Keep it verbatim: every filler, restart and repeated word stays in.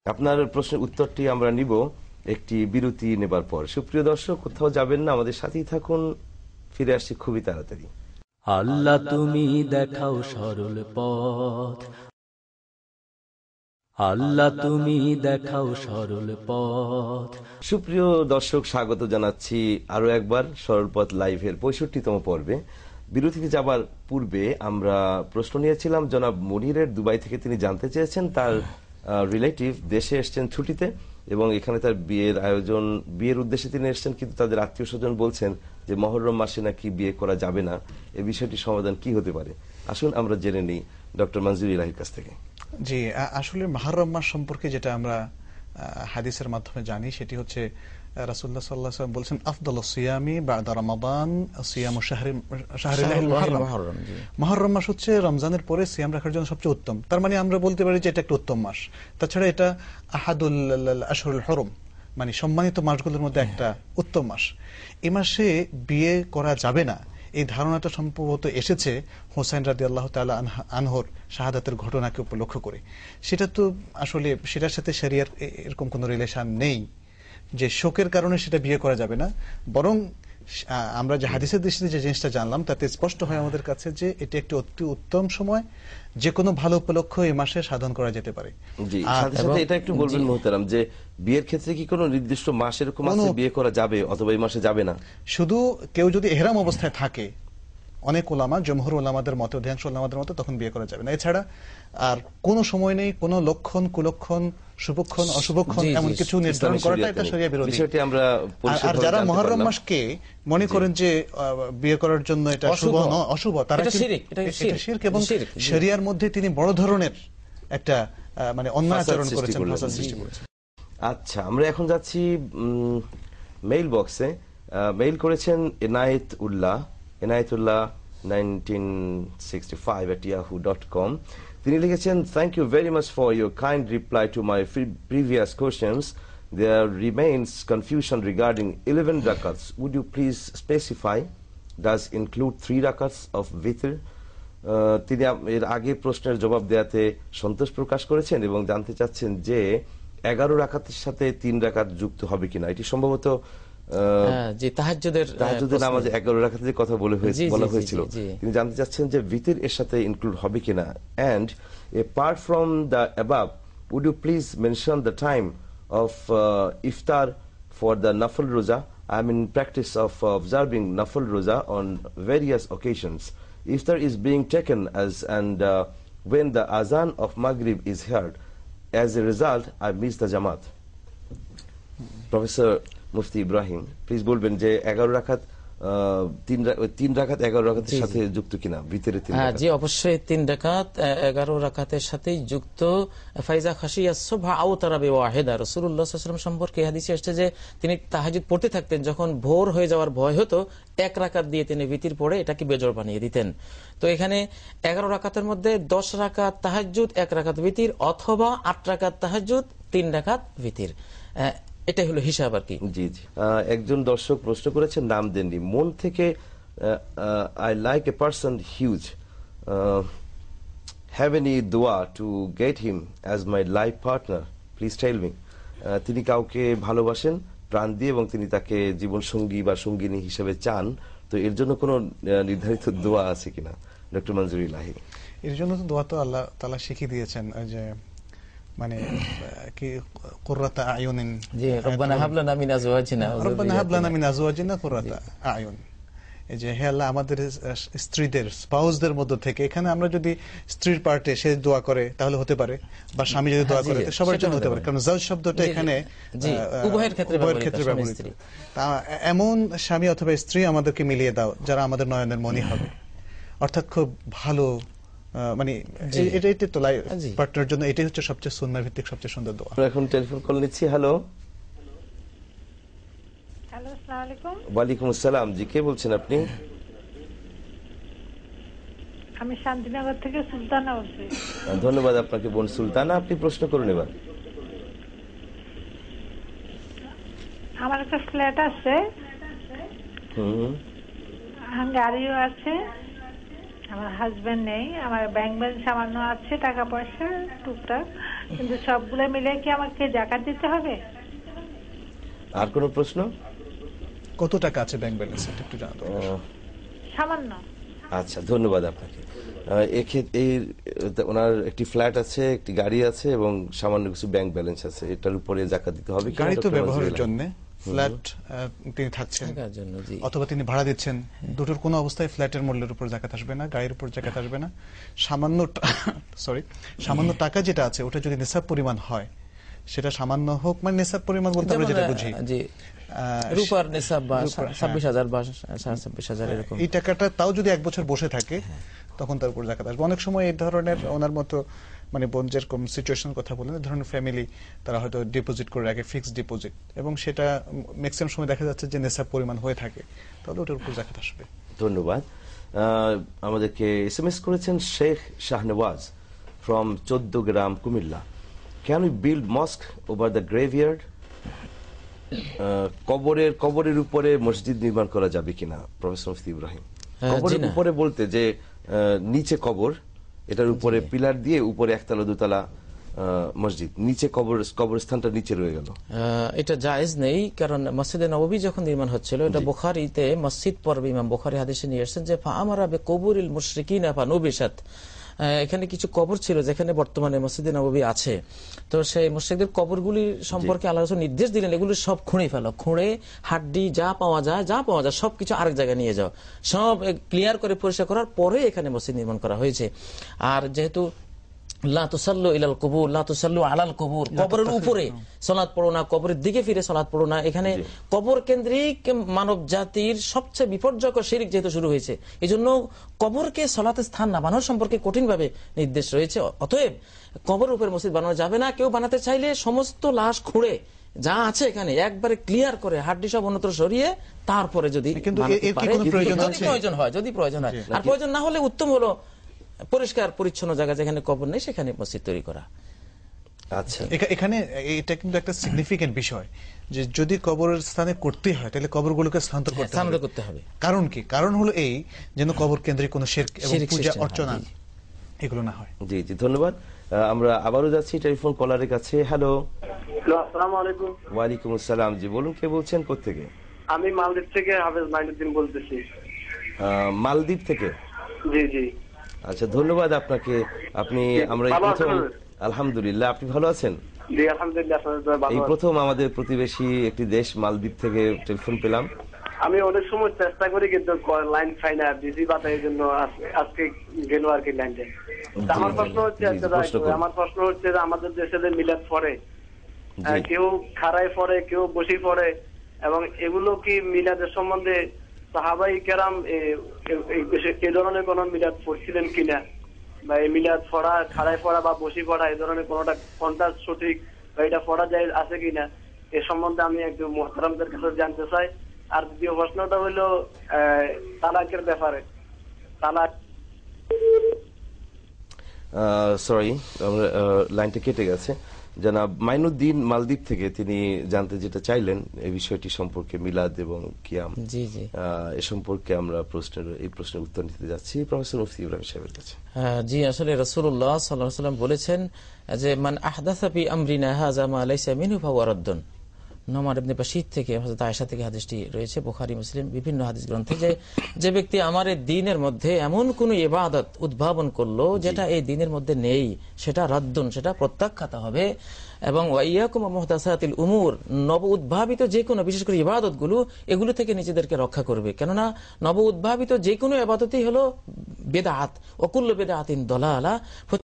আপনার প্রশ্নের উত্তরটি আমরা নিব একটি বিরতি নেবার পর। সুপ্রিয় দর্শক, কোথাও যাবেন না, আমাদের সাথেই থাকুন, ফিরে আসছি খুবই তাড়াতাড়ি। আল্লাহ তুমি দেখাও সরল পথ, আল্লাহ তুমি দেখাও সরল পথ। সুপ্রিয় দর্শক, স্বাগত জানাচ্ছি আরো একবার সরল পথ লাইভের পঁয়ষট্টিতম পর্বে। বিরতিতে যাবার পূর্বে আমরা প্রশ্ন নিয়েছিলাম জনাব মনিরের, দুবাই থেকে তিনি জানতে চেয়েছেন তার রিলেটিভ দেশে এসছেন ছুটিতে এবং এখানে তার বিয়ের আয়োজন, বিয়ের উদ্দেশ্যে তিনি এসছেন, কিন্তু তাদের আত্মীয় স্বজন বলছেন যে মহররম মাসে নাকি বিয়ে করা যাবে না। এই বিষয়টির সমাধান কি হতে পারে? আসুন আমরা জেনে নিই ডক্টর মঞ্জুর ইলাহির কাছ থেকে। জি, আসলে মুহররম মাস সম্পর্কে যেটা আমরা হাদিসের মাধ্যমে জানি সেটি হচ্ছে রাসূলুল্লাহ সাল্লাল্লাহু আলাইহি ওয়াসাল্লাম বলেছেন আফদালুস সিয়ামি বা'দা রমাদান সিয়ামু শাহরি শাহরিল মুহররম। মুহররম মাস হচ্ছে রমজানের পরে সিয়াম রাখার জন্য সবচেয়ে উত্তম। তার মানে আমরা বলতে পারি যে এটা একটা উত্তম মাস। তাছাড়া এটা আহাদুল আশহুরুল হুরুম, মানে সম্মানিত মাসগুলোর মধ্যে একটা উত্তম মাস। এই মাসে বিয়ে করা যাবে না, এই ধারণাটা সম্ভবত এসেছে হোসেন রাদিয়াল্লাহু তাআলা আনহুর শাহাদাতের ঘটনাকে উপলক্ষ করে। সেটা তো আসলে সেটার সাথে শরিয়ার এরকম কোনো রিলেশন নেই যে শোকের কারণে সেটা বিয়ে করা যাবে না। বরং আমরা যে হাদিসের দৃষ্টিতে যে জিনিসটা জানলাম তাতে স্পষ্ট হয় আমাদের কাছে যে এটি একটি অতি উত্তম সময়, যে কোনো ভালো উপলক্ষ এই মাসে সাধন করা যেতে পারে। জি, সাথে সাথে এটা একটু বলবেন মুহতারাম যে বিয়ের ক্ষেত্রে কি কোনো নির্দিষ্ট মাস এরকম আছে বিয়ে করা যাবে অথবা এই মাসে যাবে না? শুধু কেউ যদি ইহরাম অবস্থায় থাকে, অনেক ওলামা, জমহুর ওলামাদের মতে, অধিকাংশ ওলামাদের মতে, তখন বিয়ে করা যাবে না। এছাড়া আর কোনো সময় নেই, কোনো লক্ষণ কুলক্ষণ শুভক্ষণ অশুভক্ষণ এমন কিছু নির্ধারণ করাটা এটা শরিয়া বিরোধী। বিষয়টি আমরা আর যারা মুহররম মাসকে মনে করেন যে বিয়ে করার জন্য এটা শুভ নয়, অশুভ, তারা এটা শিরক এবং শরিয়ার মধ্যে তিনি বড় ধরনের একটা মানে অন্যায় আচরণ করেছেন, ফাসাদ সৃষ্টি করেছেন। আচ্ছা, আমরা এখন যাচ্ছি মেইল বক্সে। মেইল করেছেন Enayet Ullah, Enayetullah nineteen sixty five at yahoo dot com। তিনি লিখেছেন, thank you very much for your kind reply to my previous questions. There remains confusion regarding eleven rakats. Would you please specify does include three rakats of ভিতর? তিনি এর আগে প্রশ্নের জবাব দেওয়াতে সন্তোষ প্রকাশ করেছেন এবং জানতে চাচ্ছেন যে এগারো রাকাতের সাথে তিন রাকাত যুক্ত হবে কিনা। এটি সম্ভবত তাহাজ্জুদের নামাজে এগারো রাকাতের কথা বলা হয়েছিল। তিনি জানতে চাচ্ছেন যে ভিতর এর সাথে ইনক্লুড হবে কিনা। And apart from the above, would you please mention the time of uh, iftar for the nafil roza? I am in practice of uh, observing nafil roza on various occasions. Iftar is being taken as and uh, when the azan of Maghrib is heard. As a result, I miss the Jamaat. Professor Mufti Ibrahim, please বলবেন যে এগারো রাকাত তিন রাকাত এগারো রাকাতের সাথে যুক্ত কিনা ভিতরে? হ্যাঁ, জি, অবশ্যই তিন রাকাত এগারো রাকাতের সাথেই যুক্ত। ফাইজা খাশিয়া সুবহা আও তারাবি ওয়াহিদা, রাসূলুল্লাহ সাল্লাল্লাহু আলাইহি ওয়াসাল্লাম সম্পর্কে হাদিসে আসছে যে তিনি তাহাজ্জুদ পড়তে থাকতেন, যখন ভোর হয়ে যাওয়ার ভয় হতো এক রাকাত দিয়ে তিনি ভিতর পড়ে এটাকে বেজোড় বানিয়ে দিতেন। তো এখানে এগারো রাকাতের মধ্যে দশ রাকাত তাহাজ্জুদ, এক রাকাত ভিতর, অথবা আট রাকাত তাহাজ্জুদ, তিন রাকাত ভিতর, এটাই হলো হিসাব আর কি। জি জি। একজন দর্শক প্রশ্ন করেছেন, নাম দেননি, মন থেকে I like a person huge, have any dua to get him as my life partner, please tell me. তিনি কাউকে ভালোবাসেন প্রাণ দিয়ে এবং তিনি তাকে জীবন সঙ্গী বা সঙ্গিনী হিসেবে চান, তো এর জন্য কোনো নির্ধারিত দোয়া আছে কিনা ডক্টর মঞ্জুর ইলাহি? এর জন্য তো দোয়া তো আল্লাহ তাআলা শিখিয়ে দিয়েছেন, যে মানে কি কুররাতা আয়ুনিন, জি, রব্বানা হাব লানা মিন আজওয়াজিনা রব্বানা হাব লানা মিন আজওয়াজিনা কুররাতা আয়ুন, এই যে হে আল্লাহ আমাদের স্ত্রীদের, স্পাউসদের মধ্য থেকে, এখানে আমরা যদি স্ত্রীর পার্টে সে দোয়া করে তাহলে হতে পারে, বা স্বামী যদি দোয়া করে সবার জন্য হতে পারে, কারণ জাওজ শব্দটা এখানে উভয়ের ক্ষেত্রে ব্যবহৃত। তা এমন স্বামী অথবা স্ত্রী আমাদেরকে মিলিয়ে দাও যারা আমাদের নয়নের মনি হবে, অর্থাৎ খুব ভালো, মানে এটাই তো পার্টনার জন্য এটাই হচ্ছে সবচেয়ে সুন্নাহ ভিত্তিক সবচেয়ে সুন্দর দোয়া। এখন টেলিফোন কল নিচ্ছি। হ্যালো। হ্যালো, আসসালামু আলাইকুম। ওয়ালাইকুম আসসালাম। জি, কে বলছেন আপনি? আমি শান্তিনগর থেকে সুলতানা বলছি। ধন্যবাদ আপনাকে বোন সুলতানা, আপনি প্রশ্ন করুন এবার। আমার একটা ফ্ল্যাট আছে, হুম, গাড়িও আছে, আমার হাজবেন্ড নেই, আমার ব্যাংক ব্যালেন্স সামান্য আছে, টাকা পয়সা টুকটাক, কিন্তু সবগুলো মিলে কি আমাকে জাকাত দিতে হবে? আর কোনো প্রশ্ন? কত টাকা আছে ব্যাংক ব্যালেন্স একটু জানাতে হবে। সামান্য। আচ্ছা, ধন্যবাদ আপনাকে। এক্ষেত্রে ওনার একটি ফ্ল্যাট আছে, একটি গাড়ি আছে এবং সামান্য কিছু ব্যাংক ব্যালেন্স আছে, এটার উপরে জাকাত দিতে হবে? গাড়ি তো ব্যবহারের জন্য, ফ্ল্যাট তিনি থাকছেন অথবা তিনি ভাড়া দিচ্ছেন, দুটোর কোনো অবস্থায় ফ্ল্যাটের মূল্যের উপর জাকাত আসবে না, গাড়ির উপর জাকাত আসবে না। সামান্য সরি সামান্য টাকা যেটা আছে ওটা যদি নিসাব পরিমাণ হয়, সেটা সামান্য হোক, মানে নিসাব পরিমাণ বলতে আমরা যেটা বুঝি রূপার নিসাব বা ছাব্বিশ হাজার বা সাড়ে ছাব্বিশ হাজার এরকম, এই টাকাটা তাও যদি এক বছর বসে থাকে তখন তার উপর জাকাত আসবে। অনেক সময় এই ধরনের ওনার মতো মানে বোন যেরকম সিচুয়েশন কথা বলেন, এই ধরনের ফ্যামিলি তারা হয়তো ডিপোজিট করে রাখে, ফিক্সড ডিপোজিট, এবং সেটা ম্যাক্সিমাম সময় দেখা যাচ্ছে যে নেশাব পরিমাণ হয়ে থাকে, তাহলে ওটার উপর জাকাত আসবে। ধন্যবাদ। আমাদেরকে এস এম এস করেছেন Sheikh Shahnawaz from Chauddagram, Comilla. Can we build mosque over the graveyard? কবরের কবরের উপরে মসজিদ নির্মাণ করা যাবে কিনা? প্রফেসর মুফতি ইব্রাহিম। কবরের উপরে বলতে যে নিচে কবর, এটার উপরে পিলার দিয়ে উপরে একতলা দুতলা মসজিদ, নিচে কবর, কবরস্থানটা নিচে রয়ে গেল, এটা জায়েজ নেই। কারণ মসজিদে নববী যখন নির্মাণ হচ্ছিল, এটা বুখারীতে মসজিদ পর্বে ইমাম বুখারী হাদিসে নিয়ে এসেছেন যে ফাআমারা বিকুবুরিল মুশরিকিনা ফানুবিশাত, এখানে কিছু কবর ছিল যেখানে বর্তমানে মসজিদে নববী আছে, তো সেই মুশরিকদের কবরগুলি সম্পর্কে আল্লাহ রাসূল নির্দেশ দিলেন এগুলো সব খুঁড়ে ফেলো, খুঁড়ে হাড্ডি যা পাওয়া যায় যা পাওয়া যায় সবকিছু আরেক জায়গায় নিয়ে যাও, সব ক্লিয়ার করে পরিষ্কার করার পরে এখানে মসজিদ নির্মাণ করা হয়েছে। আর যেহেতু লা তুসাল্লু ইলাল কুবুর লা তুসাল্লু আলাল কুবুর, কবরের উপরে সালাত পড়ো না, কবরের দিকে ফিরে সালাত পড়ো না, এখানে কবর কেন্দ্রিক মানব জাতির সবচেয়ে বিপর্যয়কর শিরক যেহেতু শুরু হয়েছে, এই জন্য কবরকে সালাতের স্থান না বানানোর সম্পর্কে কঠিনভাবে নির্দেশ রয়েছে। অতএব কবরের উপরে মসজিদ বানানো যাবে না। কেউ বানাতে চাইলে সমস্ত লাশ খুঁড়ে যা আছে এখানে একবারে ক্লিয়ার করে হাড্ডি সব অন্যত্র সরিয়ে তারপরে যদি প্রয়োজন হয়, যদি প্রয়োজন হয়, আর প্রয়োজন না হলে উত্তম হলো পরিষ্কার পরিচ্ছন্ন জায়গা যেখানে কবর নেই সেখানে মসজিদ তৈরি করা। আচ্ছা, এখানে এটা কিন্তু একটা সিগনিফিকেন্ট বিষয় যে যদি কবরের স্থানে করতে হয় তাহলে কবরগুলোকে স্থানান্তর করতে হবে। কারণ কি? কারণ হলো এই যেন কবর কেন্দ্রিক কোনো শিরক এবং পূজা অর্চনা এগুলো না হয়। জি জি, ধন্যবাদ। আমরা আবারও যাচ্ছি টেলিফোন কলারের কাছে। হ্যালো, আসসালামু আলাইকুম। ওয়ালাইকুম আসসালাম। জি বলুন, কে বলছেন, কোত্থেকে? আমি মালদ্বীপ থেকে হাফেজ মাইনুদ্দিন বলতেছি। মালদ্বীপ থেকে? জি জি। আচ্ছা, ধন্যবাদ আপনাকে। আপনি আমরা এই প্রথম, আলহামদুলিল্লাহ, আপনি ভালো আছেন? জি আলহামদুলিল্লাহ, এই প্রথম আমাদের প্রতিবেশী একটি দেশ মালদ্বীপ থেকে টেলিফোন পেলাম। আমি অনেক সময় চেষ্টা করি কিন্তু লাইন পাই না, বিজি বাতার জন্য আজকে গেল আর কি লাইনটা। আমার প্রশ্ন হচ্ছে আমার প্রশ্ন হচ্ছে যে আমাদের দেশে যে মিলাদ পড়ে, কেউ খাড়ায় পড়ে, কেউ বসে পড়ে, এবং এগুলো কি মিলাদের সম্বন্ধে সাহাবাই কেরাম এই ধরনের কোন মিলাদ পড়ছিলেন কিনা, বা এই মিলাদ পড়া, খাড়ায় পড়া বা বসি পড়া, এই ধরনের কোনটা কোনটা সঠিক বা এটা পড়া যায় আছে কিনা, এ সম্বন্ধে আমি একটু মুহতারামদের কাছে জানতে চাই। আর দ্বিতীয় প্রশ্নটা হলো তালাকের ব্যাপারে। তালাক, সরি আমরা লাইনটা কেটে গেছে। জানাব মাইনুদ্দিন মালদ্বীপ থেকে তিনি জানতে যেটা চাইলেন এই বিষয়টি সম্পর্কে, মিলাদ এবং কিয়াম, জি জি, এ সম্পর্কে আমরা প্রশ্নের এই প্রশ্নের উত্তর নিতে যাচ্ছি প্রফেসর মুফতি ইব্রাহিম সাহেবের কাছে। জি, আসলে রাসূলুল্লাহ সাল্লাল্লাহু আলাইহি ওয়াসাল্লাম বলেছেন যে মান আহদাসা ফি আমরিনা হাযা মা লাইসা মিনহু ফাহুয়া রাদ্দুন। নোমান ইবনে বাশীর থেকে, হযরত আয়েশা থেকে হাদিসটি রয়েছে বুখারী মুসলিম বিভিন্ন হাদিস গ্রন্থে, যে যে ব্যক্তি আমার এই দ্বীনের মধ্যে এমন কোন ইবাদত উদ্ভাবন করলো যেটা এই দ্বীনের মধ্যে নেই, সেটা রাদ্দুন, সেটা প্রত্যাখ্যাত হবে। এবং ওয়াইয়াকুম মুহদাসাতিল উমুর, নব উদ্ভাবিত যে কোনো, বিশেষ করে ইবাদতগুলো, এগুলো থেকে নিজেদেরকে রক্ষা করবে। কেননা নব উদ্ভাবিত যে কোনো ইবাদতই হলো বেদাত, ওয়া কুল্লু বিদআতিন দালালা।